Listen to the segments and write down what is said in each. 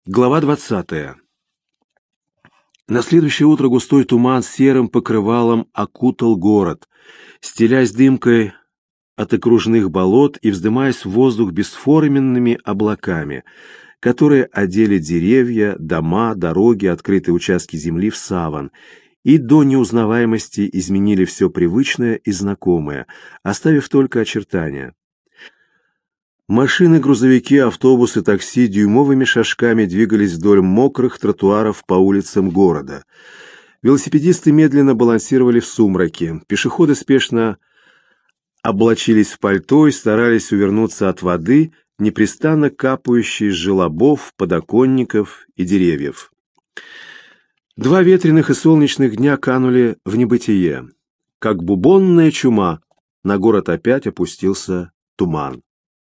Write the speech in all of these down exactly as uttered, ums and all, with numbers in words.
Глава двадцатая. На следующее утро густой туман серым покрывалом окутал город, стелясь дымкой от окружных болот и вздымаясь в воздух бесформенными облаками, которые одели деревья, дома, дороги, открытые участки земли в саван, и до неузнаваемости изменили все привычное и знакомое, оставив только очертания. Машины, грузовики, автобусы, такси дюймовыми шажками двигались вдоль мокрых тротуаров по улицам города. Велосипедисты медленно балансировали в сумраке. Пешеходы спешно облачились в пальто и старались увернуться от воды, непрестанно капающей с желобов, подоконников и деревьев. Два ветреных и солнечных дня канули в небытие. Как бубонная чума, на город опять опустился туман.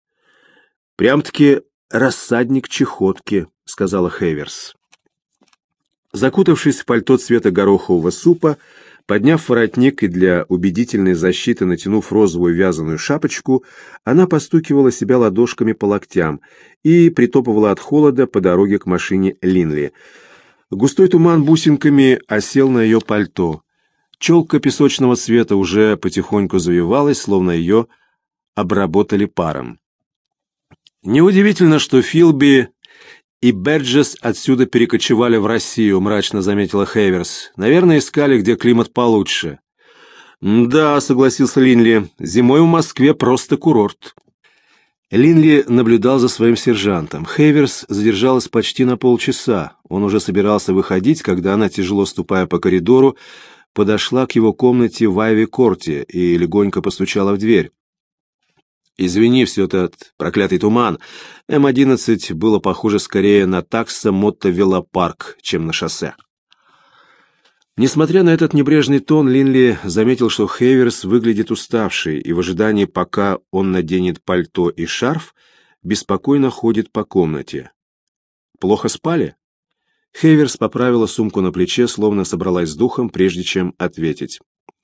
«Прям-таки рассадник чехотки», — сказала Хейверс. Закутавшись в пальто цвета горохового супа, подняв воротник и для убедительной защиты натянув розовую вязаную шапочку, она постукивала себя ладошками по локтям и притопывала от холода по дороге к машине Линли. Густой туман бусинками осел на ее пальто. Челка песочного цвета уже потихоньку завивалась, словно ее обработали паром. «Неудивительно, что Филби и Берджес отсюда перекочевали в Россию», — мрачно заметила Хейверс. «Наверное, искали, где климат получше». «Да», — согласился Линли, — «зимой в Москве просто курорт». Линли наблюдал за своим сержантом. Хейверс задержалась почти на полчаса. Он уже собирался выходить, когда она, тяжело ступая по коридору, подошла к его комнате в Айви-Корте и легонько постучала в дверь. «Извини, все этот проклятый туман. Эм одиннадцать было похоже скорее на таксо-мото-велопарк, чем на шоссе». Несмотря на этот небрежный тон, Линли заметил, что Хейверс выглядит уставшей и в ожидании, пока он наденет пальто и шарф, беспокойно ходит по комнате. «Плохо спали?» Хейверс поправила сумку на плече, словно собралась с духом, прежде чем ответить.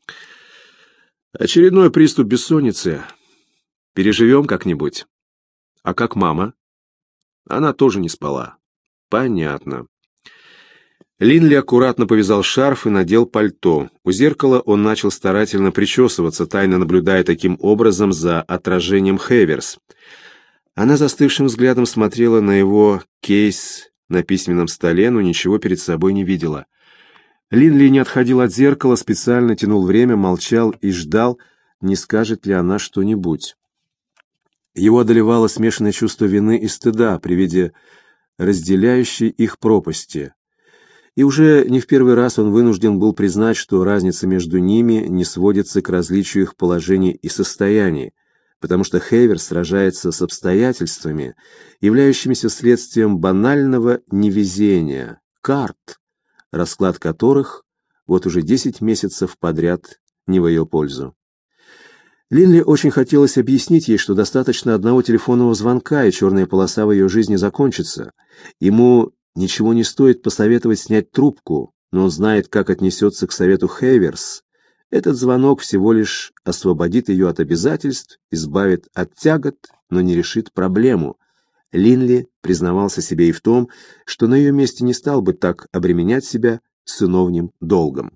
«Очередной приступ бессонницы. Переживем как-нибудь. А как мама?» Она тоже не спала. Понятно. Линли аккуратно повязал шарф и надел пальто. У зеркала он начал старательно причесываться, тайно наблюдая таким образом за отражением Хейверс. Она застывшим взглядом смотрела на его кейс на письменном столе, но ничего перед собой не видела. Линли не отходил от зеркала, специально тянул время, молчал и ждал, не скажет ли она что-нибудь. Его одолевало смешанное чувство вины и стыда при виде разделяющей их пропасти. И уже не в первый раз он вынужден был признать, что разница между ними не сводится к различию их положений и состояний, потому что Хейверс сражается с обстоятельствами, являющимися следствием банального невезения, карт, расклад которых вот уже десять месяцев подряд не в ее пользу. Линли очень хотелось объяснить ей, что достаточно одного телефонного звонка, и черная полоса в ее жизни закончится. Ему ничего не стоит посоветовать снять трубку, но он знает, как отнесется к совету Хейверс. Этот звонок всего лишь освободит ее от обязательств, избавит от тягот, но не решит проблему. Линли признавался себе и в том, что на ее месте не стал бы так обременять себя сыновним долгом.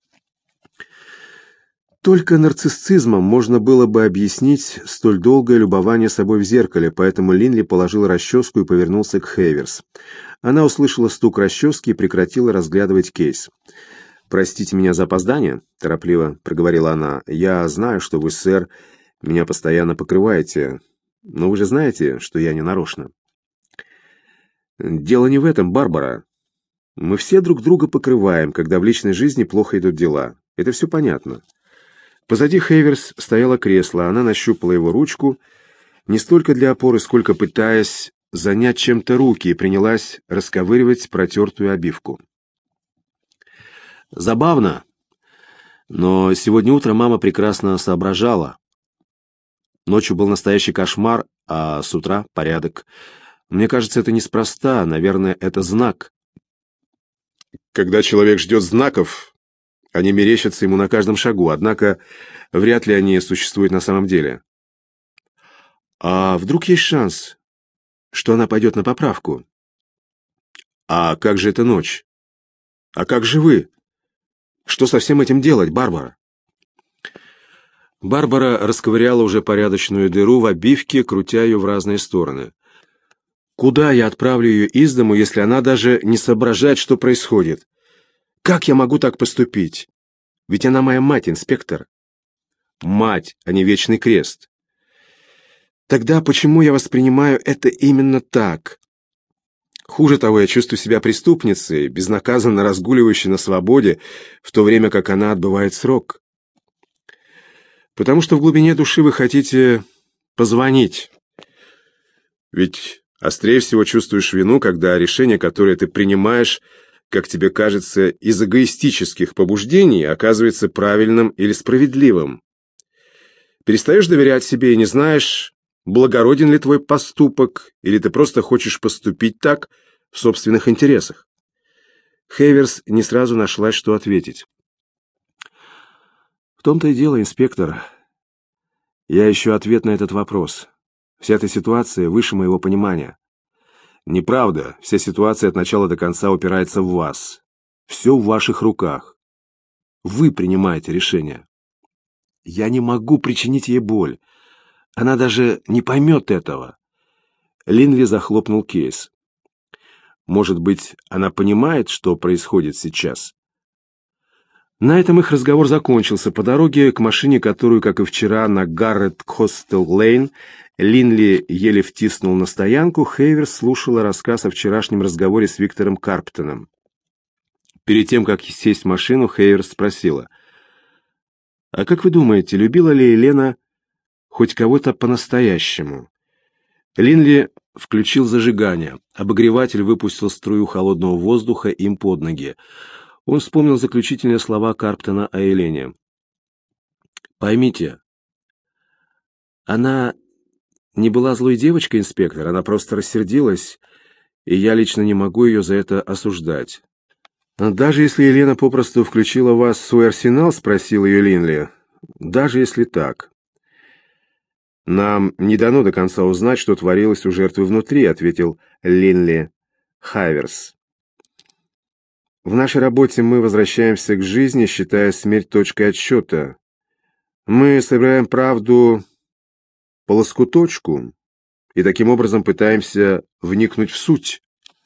Только нарциссизмом можно было бы объяснить столь долгое любование собой в зеркале, поэтому Линли положил расческу и повернулся к Хейверс. Она услышала стук расчески и прекратила разглядывать кейс. «Простите меня за опоздание», — торопливо проговорила она. «Я знаю, что вы, сэр, меня постоянно покрываете, но вы же знаете, что я не нарочно». «Дело не в этом, Барбара. Мы все друг друга покрываем, когда в личной жизни плохо идут дела. Это все понятно». Позади Хейверс стояло кресло, она нащупала его ручку, не столько для опоры, сколько пытаясь занять чем-то руки, и принялась расковыривать протертую обивку. Забавно, но сегодня утром мама прекрасно соображала. Ночью был настоящий кошмар, а с утра порядок. Мне кажется, это неспроста, наверное, это знак. Когда человек ждет знаков, они мерещатся ему на каждом шагу, однако вряд ли они существуют на самом деле. А вдруг есть шанс, что она пойдет на поправку? А как же эта ночь? А как же вы? Что со всем этим делать, Барбара? Барбара расковыряла уже порядочную дыру в обивке, крутя ее в разные стороны. Куда я отправлю ее из дому, если она даже не соображает, что происходит? Как я могу так поступить? Ведь она моя мать, инспектор. Мать, а не Вечный Крест. Тогда почему я воспринимаю это именно так? Хуже того, я чувствую себя преступницей, безнаказанно разгуливающей на свободе, в то время как она отбывает срок. Потому что в глубине души вы хотите позвонить. Ведь острее всего чувствуешь вину, когда решение, которое ты принимаешь, как тебе кажется, из эгоистических побуждений, оказывается правильным или справедливым. Перестаешь доверять себе и не знаешь, благороден ли твой поступок, или ты просто хочешь поступить так в собственных интересах. Хейверс не сразу нашла, что ответить. В том-то и дело, инспектор. Я ищу ответ на этот вопрос. Вся эта ситуация выше моего понимания. Неправда. Вся ситуация от начала до конца упирается в вас. Все в ваших руках. Вы принимаете решение. Я не могу причинить ей боль. Она даже не поймет этого. Линли захлопнул кейс. Может быть, она понимает, что происходит сейчас? На этом их разговор закончился. По дороге к машине, которую, как и вчера, на Гаррет-Хостел-Лейн Линли еле втиснул на стоянку, Хейверс слушала рассказ о вчерашнем разговоре с Виктором Карптоном. Перед тем, как сесть в машину, Хейверс спросила: «А как вы думаете, любила ли Елена хоть кого-то по-настоящему?» Линли включил зажигание. Обогреватель выпустил струю холодного воздуха им под ноги. Он вспомнил заключительные слова Карптона о Елене. «Поймите, она не была злой девочкой, инспектор, она просто рассердилась, и я лично не могу ее за это осуждать». «Даже если Елена попросту включила вас в свой арсенал?» — спросил ее Линли. «Даже если так». «Нам не дано до конца узнать, что творилось у жертвы внутри», — ответил Линли Хайверс. «В нашей работе мы возвращаемся к жизни, считая смерть точкой отсчета. Мы собираем правду по лоскуточку и таким образом пытаемся вникнуть в суть.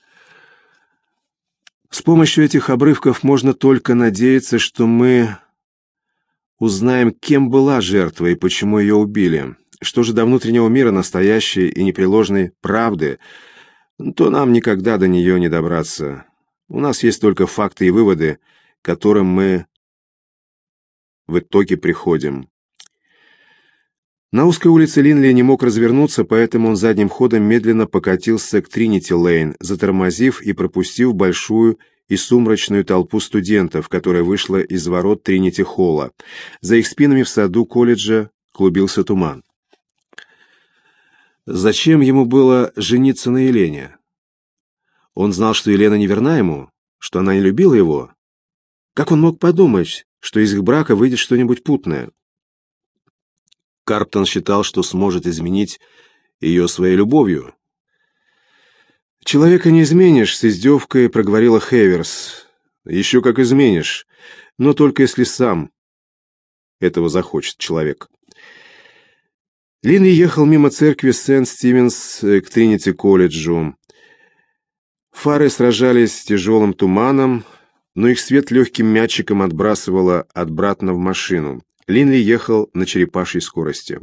С помощью этих обрывков можно только надеяться, что мы узнаем, кем была жертва и почему ее убили. Что же до внутреннего мира, настоящей и непреложной правды, то нам никогда до нее не добраться. У нас есть только факты и выводы, к которым мы в итоге приходим». На узкой улице Линли не мог развернуться, поэтому он задним ходом медленно покатился к Тринити-Лейн, затормозив и пропустив большую и сумрачную толпу студентов, которая вышла из ворот Тринити-Холла. За их спинами в саду колледжа клубился туман. Зачем ему было жениться на Елене? Он знал, что Елена не верна ему, что она не любила его. Как он мог подумать, что из их брака выйдет что-нибудь путное? Карптон считал, что сможет изменить ее своей любовью. «Человека не изменишь», — с издевкой проговорила Хейверс. «Еще как изменишь, но только если сам этого захочет человек». Линли ехал мимо церкви Сент-Стивенс к Тринити-колледжу. Фары сражались с тяжелым туманом, но их свет легким мячиком отбрасывало обратно в машину. Линли ехал на черепашьей скорости.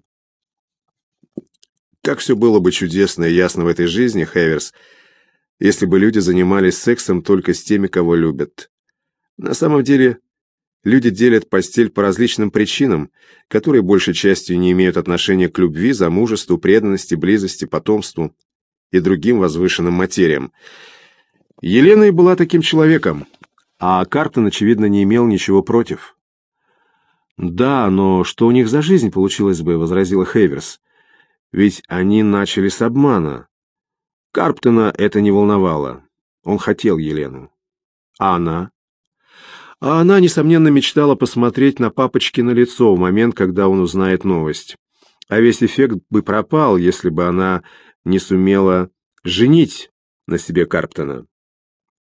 Как все было бы чудесно и ясно в этой жизни, Хейверс, если бы люди занимались сексом только с теми, кого любят. На самом деле, люди делят постель по различным причинам, которые большей частью не имеют отношения к любви, замужеству, преданности, близости, потомству и другим возвышенным материям. Елена и была таким человеком, а Карптон, очевидно, не имел ничего против. «Да, но что у них за жизнь получилась бы?» — возразила Хейверс. «Ведь они начали с обмана». Карптона это не волновало. Он хотел Елену. А она? А она, несомненно, мечтала посмотреть на папочкино лицо в момент, когда он узнает новость. А весь эффект бы пропал, если бы она не сумела женить на себе Карптона.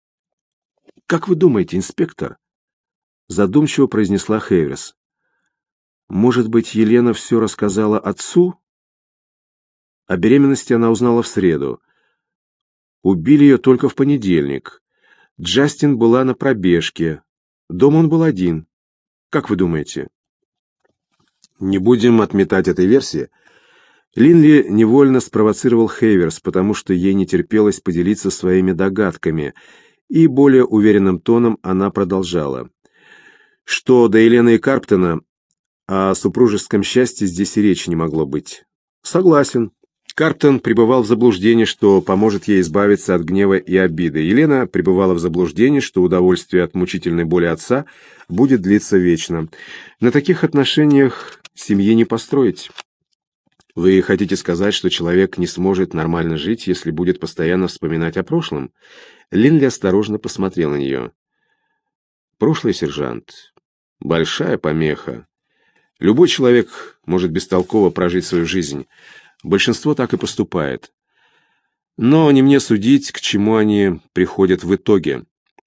«Как вы думаете, инспектор?» Задумчиво произнесла Хейверс. «Может быть, Елена все рассказала отцу?» О беременности она узнала в среду. Убили ее только в понедельник. Джастин была на пробежке. Дома он был один. Как вы думаете? Не будем отметать этой версии. Линли невольно спровоцировал Хейверс, потому что ей не терпелось поделиться своими догадками, и более уверенным тоном она продолжала. Что до Елены и Карптона, о супружеском счастье здесь и речи не могло быть. Согласен. Карптон пребывал в заблуждении, что поможет ей избавиться от гнева и обиды. Елена пребывала в заблуждении, что удовольствие от мучительной боли отца будет длиться вечно. На таких отношениях семьи не построить. Вы хотите сказать, что человек не сможет нормально жить, если будет постоянно вспоминать о прошлом? Линли осторожно посмотрел на нее. Прошлое, сержант, большая помеха. Любой человек может бестолково прожить свою жизнь. Большинство так и поступает. Но не мне судить, к чему они приходят в итоге.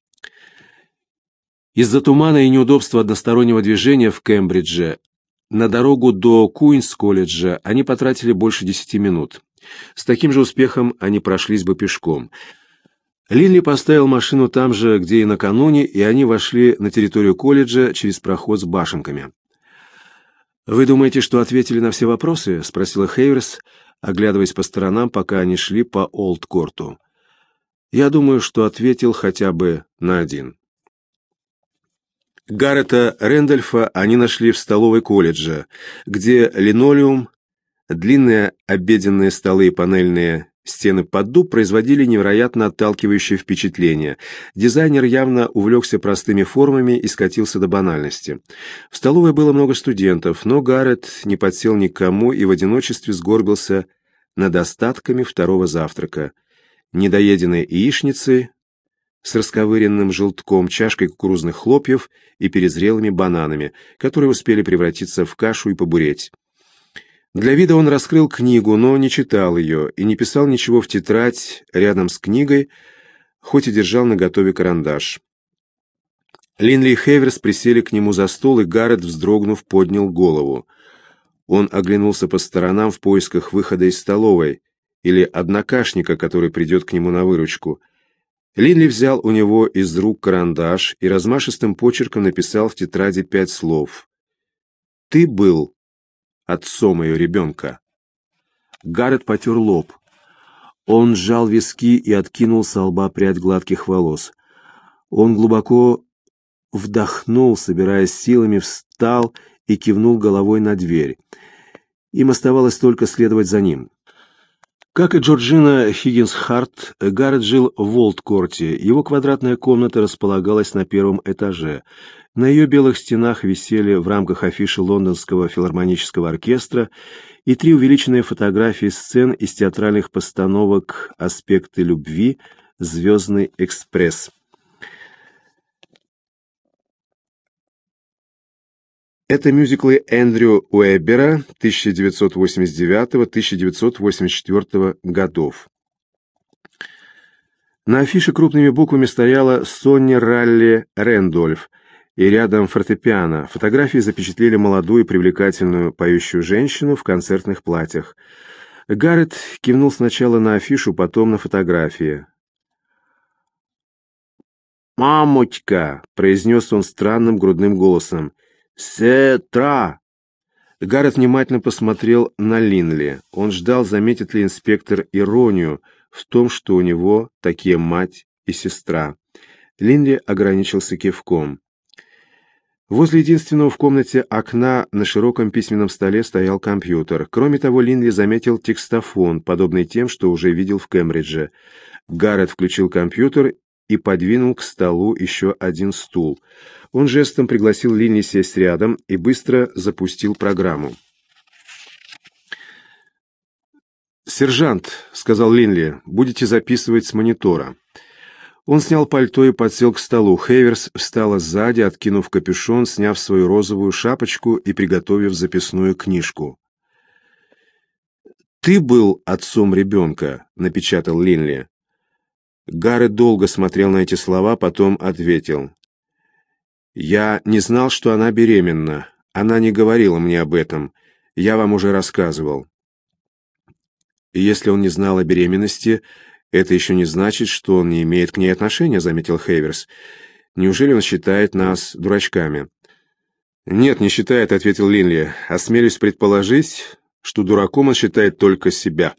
Из-за тумана и неудобства одностороннего движения в Кембридже на дорогу до Куинс-колледжа они потратили больше десяти минут. С таким же успехом они прошлись бы пешком. Линли поставил машину там же, где и накануне, и они вошли на территорию колледжа через проход с башенками. «Вы думаете, что ответили на все вопросы?» — спросила Хейверс, оглядываясь по сторонам, пока они шли по Олд-Корту. «Я думаю, что ответил хотя бы на один». Гаррета Рэндольфа они нашли в столовой колледжа, где линолеум, длинные обеденные столы и панельные стены под дуб производили невероятно отталкивающее впечатление. Дизайнер явно увлекся простыми формами и скатился до банальности. В столовой было много студентов, но Гаррет не подсел никому и в одиночестве сгорбился над остатками второго завтрака. Недоеденной яичницей с расковыренным желтком, чашкой кукурузных хлопьев и перезрелыми бананами, которые успели превратиться в кашу и побуреть. Для вида он раскрыл книгу, но не читал ее и не писал ничего в тетрадь рядом с книгой, хоть и держал наготове карандаш. Линли и Хейверс присели к нему за стол, и Гаррет, вздрогнув, поднял голову. Он оглянулся по сторонам в поисках выхода из столовой или однокашника, который придет к нему на выручку. Линли взял у него из рук карандаш и размашистым почерком написал в тетради пять слов. «Ты был отцом ее ребенка». Гаррет потер лоб. Он сжал виски и откинул со лба прядь гладких волос. Он глубоко вдохнул, собираясь силами, встал и кивнул головой на дверь. Им оставалось только следовать за ним. Как и Джорджина Хиггинс-Харт, Гаррет жил в Олд-Корте. Его квадратная комната располагалась на первом этаже. На ее белых стенах висели в рамках афиши Лондонского филармонического оркестра и три увеличенные фотографии сцен из театральных постановок «Аспекты любви», «Звездный экспресс». Это мюзиклы Эндрю Уэббера тысяча девятьсот восемьдесят девятого — тысяча девятьсот восемьдесят четвёртого годов. На афише крупными буквами стояла Сонни Ралли Рэндольф, и рядом фортепиано. Фотографии запечатлели молодую привлекательную поющую женщину в концертных платьях. Гаррет кивнул сначала на афишу, потом на фотографии. «Мамочка!» — произнес он странным грудным голосом. «Сетра!» Гаррет внимательно посмотрел на Линли. Он ждал, заметит ли инспектор иронию в том, что у него такие мать и сестра. Линли ограничился кивком. Возле единственного в комнате окна на широком письменном столе стоял компьютер. Кроме того, Линли заметил текстофон, подобный тем, что уже видел в Кембридже. Гаррет включил компьютер и подвинул к столу еще один стул. Он жестом пригласил Линли сесть рядом и быстро запустил программу. «Сержант», — сказал Линли, — «будете записывать с монитора». Он снял пальто и подсел к столу. Хейверс встала сзади, откинув капюшон, сняв свою розовую шапочку и приготовив записную книжку. «Ты был отцом ребенка», — напечатал Линли. Гаррет долго смотрел на эти слова, потом ответил. «Я не знал, что она беременна. Она не говорила мне об этом. Я вам уже рассказывал». «И если он не знал о беременности, это еще не значит, что он не имеет к ней отношения», — заметил Хейверс. «Неужели он считает нас дурачками?» «Нет, не считает», — ответил Линли. «Осмелюсь предположить, что дураком он считает только себя».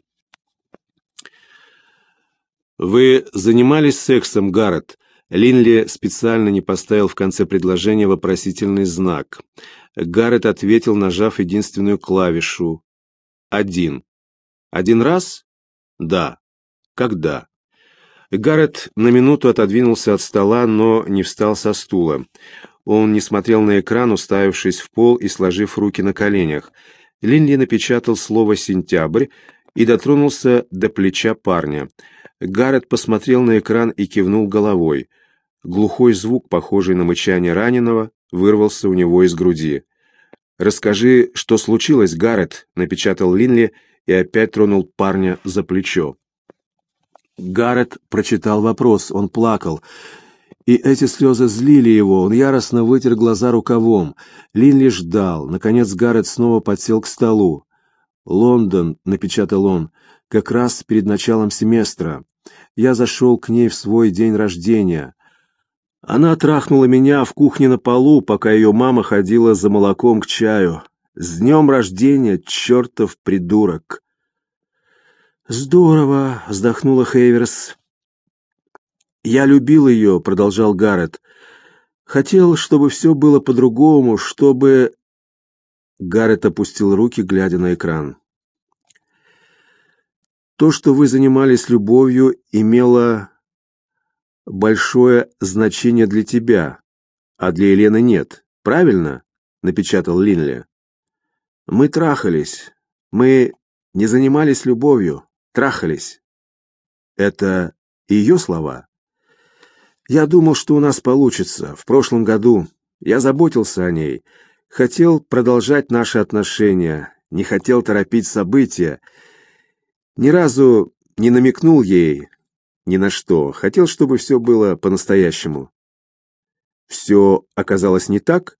«Вы занимались сексом, Гаррет?» Линли специально не поставил в конце предложения вопросительный знак. Гаррет ответил, нажав единственную клавишу. «Один». «Один раз?» «Да». «Когда?» Гаррет на минуту отодвинулся от стола, но не встал со стула. Он не смотрел на экран, уставившись в пол и сложив руки на коленях. Линли напечатал слово «сентябрь» и дотронулся до плеча парня. Гаррет посмотрел на экран и кивнул головой. Глухой звук, похожий на мычание раненого, вырвался у него из груди. «Расскажи, что случилось, Гаррет», — напечатал Линли и опять тронул парня за плечо. Гаррет прочитал вопрос, он плакал. И эти слезы злили его, он яростно вытер глаза рукавом. Линли ждал. Наконец Гаррет снова подсел к столу. «Лондон», — напечатал он, — «как раз перед началом семестра. Я зашел к ней в свой день рождения. Она трахнула меня в кухне на полу, пока ее мама ходила за молоком к чаю. С днем рождения, чертов придурок!» «Здорово!» — вздохнула Хейверс. «Я любил ее», — продолжал Гаррет. «Хотел, чтобы все было по-другому, чтобы...» Гаррет опустил руки, глядя на экран. «То, что вы занимались любовью, имело большое значение для тебя, а для Елены нет. Правильно?» — напечатал Линли. «Мы трахались. Мы не занимались любовью. Трахались». «Это ее слова?» «Я думал, что у нас получится. В прошлом году я заботился о ней. Хотел продолжать наши отношения. Не хотел торопить события. Ни разу не намекнул ей ни на что. Хотел, чтобы все было по-настоящему». «Все оказалось не так?»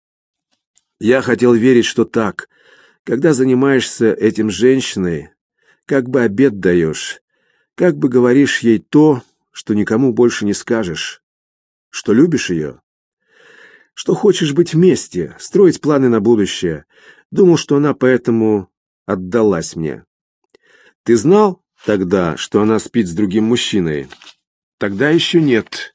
«Я хотел верить, что так. Когда занимаешься этим женщиной, как бы обет даешь, как бы говоришь ей то, что никому больше не скажешь, что любишь ее, что хочешь быть вместе, строить планы на будущее. Думал, что она поэтому отдалась мне». «Ты знал тогда, что она спит с другим мужчиной?» «Тогда еще нет».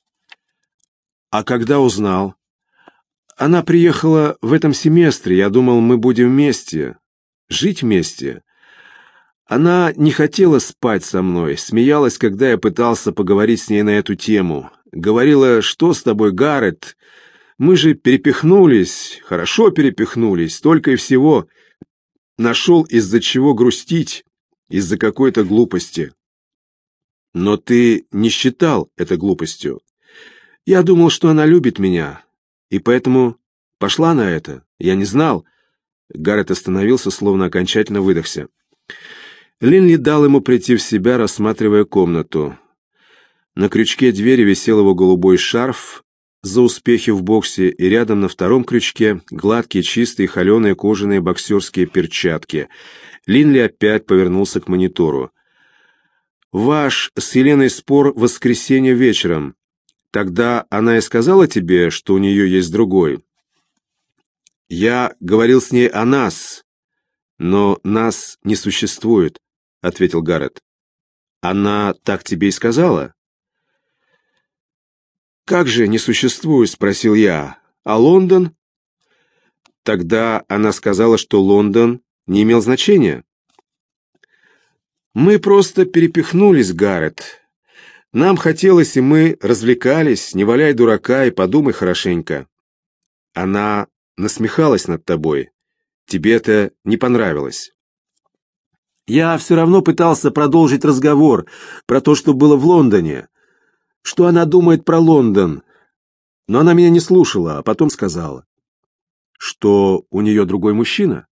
«А когда узнал?» «Она приехала в этом семестре. Я думал, мы будем вместе, жить вместе. Она не хотела спать со мной, смеялась, когда я пытался поговорить с ней на эту тему. Говорила, что с тобой, Гаррет? Мы же перепихнулись, хорошо перепихнулись, только и всего. Нашел, из-за чего грустить, из-за какой-то глупости». «Но ты не считал это глупостью?» «Я думал, что она любит меня, и поэтому пошла на это. Я не знал». Гаррет остановился, словно окончательно выдохся. Линли дал ему прийти в себя, рассматривая комнату. На крючке двери висел его голубой шарф за успехи в боксе, и рядом на втором крючке гладкие, чистые, холеные кожаные боксерские перчатки. Линли опять повернулся к монитору. «Ваш с Еленой спор в воскресенье вечером. Тогда она и сказала тебе, что у нее есть другой?» «Я говорил с ней о нас, но нас не существует», — ответил Гаррет. «Она так тебе и сказала?» «Как же не существует?» — спросил я. «А Лондон?» «Тогда она сказала, что Лондон не имел значения». «Мы просто перепихнулись, Гаррет. Нам хотелось, и мы развлекались, не валяй дурака и подумай хорошенько. Она насмехалась над тобой. Тебе это не понравилось». Я все равно пытался продолжить разговор про то, что было в Лондоне. Что она думает про Лондон. Но она меня не слушала, а потом сказала, что у нее другой мужчина.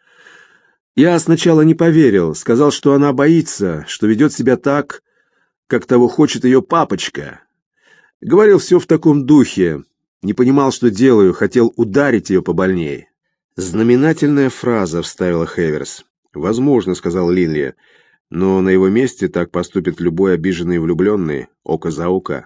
Я сначала не поверил, сказал, что она боится, что ведет себя так, как того хочет ее папочка. Говорил все в таком духе. Не понимал, что делаю, хотел ударить ее побольней. «Знаменательная фраза», — вставила Хеверс. «Возможно», — сказал Линли, — «но на его месте так поступит любой обиженный влюбленный, око за око».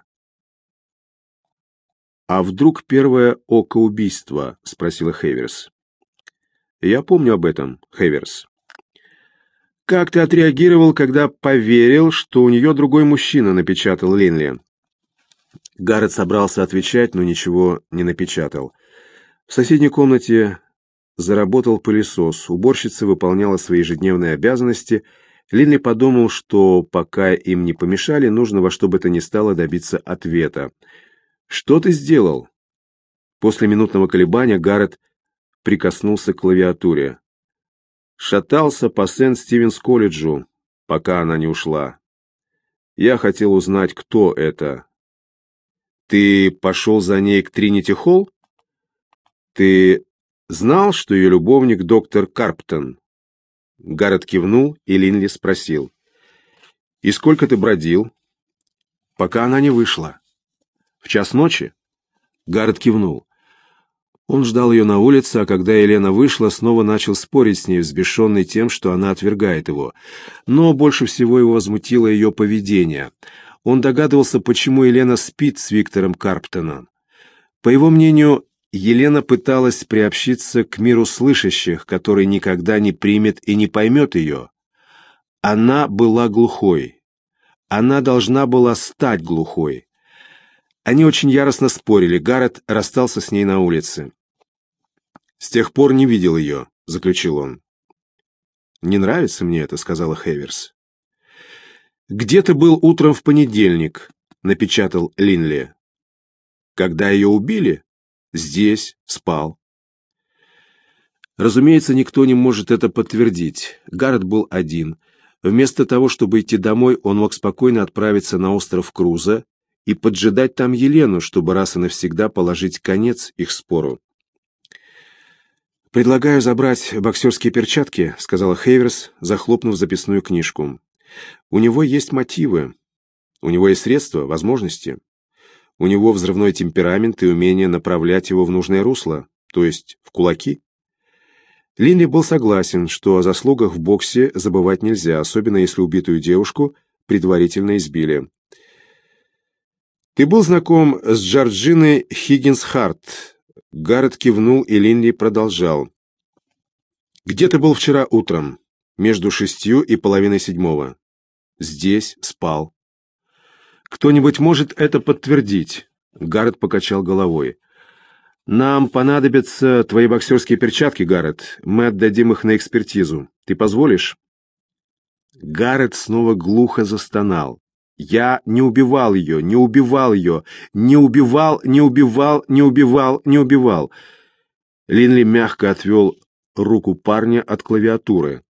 «А вдруг первое око убийства?» — спросила Хеверс. «Я помню об этом, Хеверс». «Как ты отреагировал, когда поверил, что у нее другой мужчина?» — напечатал Линли. Гаррет собрался отвечать, но ничего не напечатал. В соседней комнате заработал пылесос. Уборщица выполняла свои ежедневные обязанности. Линли подумал, что пока им не помешали, нужно во что бы то ни стало добиться ответа. «Что ты сделал?» После минутного колебания Гаррет прикоснулся к клавиатуре. «Шатался по Сент-Стивенс-колледжу, пока она не ушла. Я хотел узнать, кто это». «Ты пошел за ней к Тринити-Холл? Ты знал, что ее любовник доктор Карптон?» Гаррет кивнул, и Линли спросил. «И сколько ты бродил?» «Пока она не вышла». «В час ночи?» Гаррет кивнул. Он ждал ее на улице, а когда Елена вышла, снова начал спорить с ней, взбешенный тем, что она отвергает его. Но больше всего его возмутило ее поведение. Он догадывался, почему Елена спит с Виктором Карптоном. По его мнению, Елена пыталась приобщиться к миру слышащих, который никогда не примет и не поймет ее. Она была глухой. Она должна была стать глухой. Они очень яростно спорили. Гаррет расстался с ней на улице. «С тех пор не видел ее», — заключил он. «Не нравится мне это», — сказала Хеверс. «Где ты был утром в понедельник?» — напечатал Линли. «Когда ее убили?» «Здесь, спал». Разумеется, никто не может это подтвердить. Гаррет был один. Вместо того, чтобы идти домой, он мог спокойно отправиться на остров Круза и поджидать там Елену, чтобы раз и навсегда положить конец их спору. «Предлагаю забрать боксерские перчатки», — сказала Хеверс, захлопнув записную книжку. «У него есть мотивы. У него есть средства, возможности. У него взрывной темперамент и умение направлять его в нужное русло, то есть в кулаки». Линли был согласен, что о заслугах в боксе забывать нельзя, особенно если убитую девушку предварительно избили. «Ты был знаком с Джорджиной Хиггинс-Харт?» Гаррет кивнул, и Линли продолжал. «Где ты был вчера утром? Между шестью и половиной седьмого?» «Здесь, спал». «Кто-нибудь может это подтвердить?» Гаррет покачал головой. «Нам понадобятся твои боксерские перчатки, Гаррет. Мы отдадим их на экспертизу. Ты позволишь?» Гаррет снова глухо застонал. «Я не убивал ее, не убивал ее, не убивал, не убивал, не убивал, не убивал». Линли мягко отвел руку парня от клавиатуры.